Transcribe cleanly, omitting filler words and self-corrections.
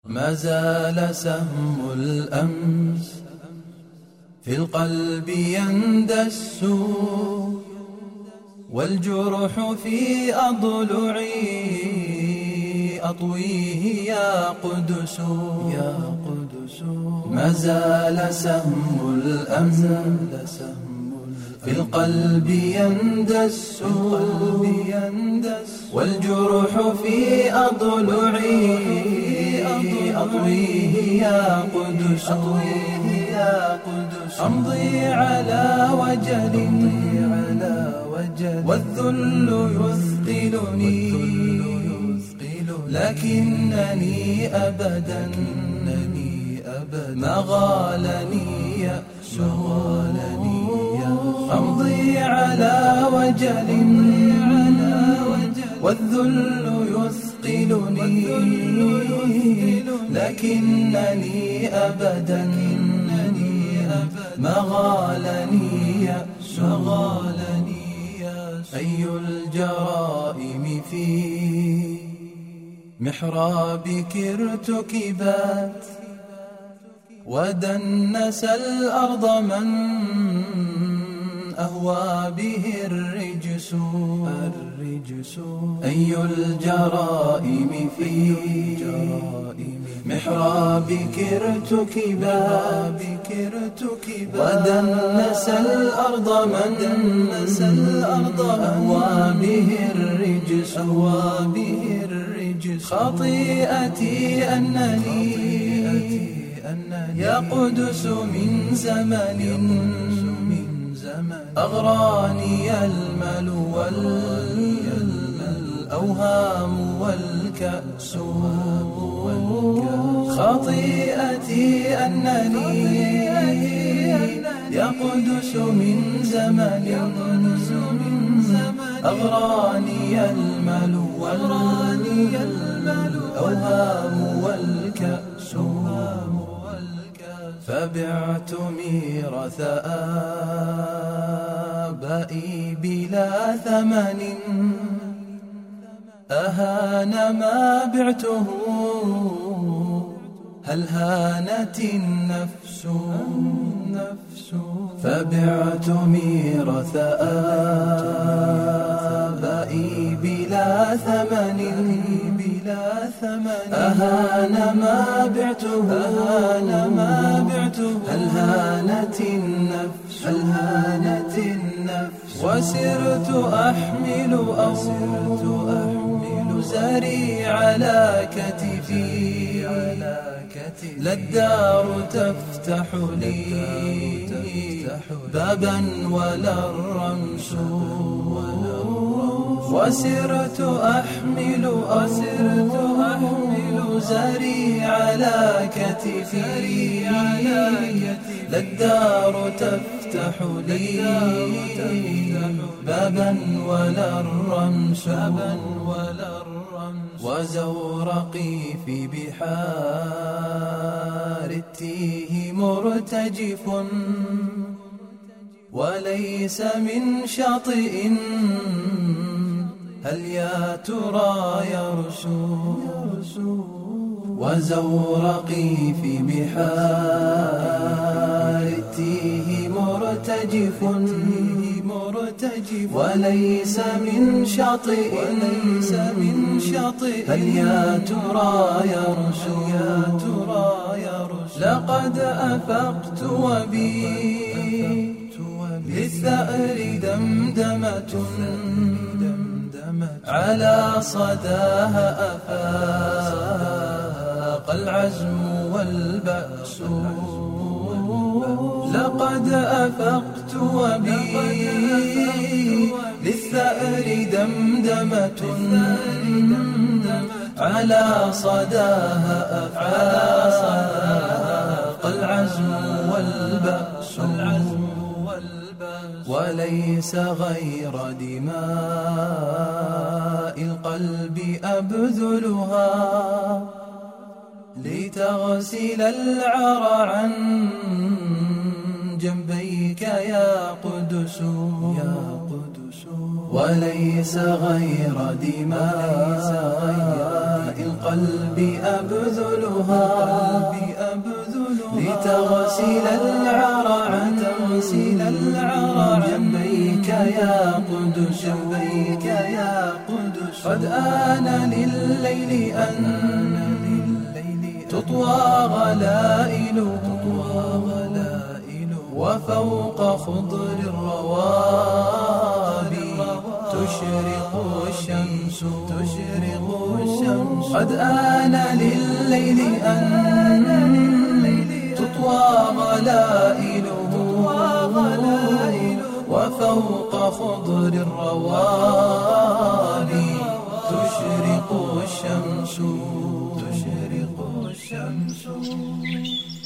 ما زال سهم الأمس في القلب يندس، والجرح في أضلعي أطويه يا قدس. ما زال سهم الأمس في القلب يندس، والجرح في أضلعي أطويه يا قدس. أمضي على وجل والذل يثقلني، لكنني أبدا ما غالني يأس. أمضي على وجل والذل يثقلني، لكنني أبدا ما غالني يأس. أي الجرائم في محرابك ارتكبت، ودنس الأرض من أهوى به الرجس. أي الجرائم في محرابك ارتكبت، ودنس الأرض من أهوى به الرجس. خطيئتي أنني يا قدس من زمن أغراني المل والأوهام والكأس. خطيئتي أنني يا قدس من زمن أغراني المل والأوهام والكأس. فبعت ميراث آبائي بلا ثمن، أهان ما بعته هل هانت النفس. فبعت ميراث آبائي بلا ثمن، أهان ما بعته هل هانت النفس. وسرت أحمل زري على كتفي، لا الدار تفتح لي بابا ولا الرمس. وسرت أحمل زري على كتفي، لا الدار تفتح لي بابا ولا الرمس. وزورقي في بحار التيه مرتجف، وليس من شاطئ هل يا ترى يرسو. وزورقي في بحار التيه مرتجف، وليس من شاطئ هل يا ترى يرسو. لقد أفقت وبي للثأر دمدمة، على صداها أفاق العزم والبأس. لقد أفقت وبي للثأر دمدمة، على صداها أفاق العزم والبأس. وليس غير دماء القلب أبذلها، لتغسل العرى عن جنبيك يا قدس. وليس غير دماء القلب أبذلها لتغسل العرى عن جنبيك يا قدس قد آن لليل أن تطوى غلائله وفوق خضر الروابي تشرق الشمس قد آن لليل أن تطوى غلائله وفوق خضر الروابي تشرق الشمس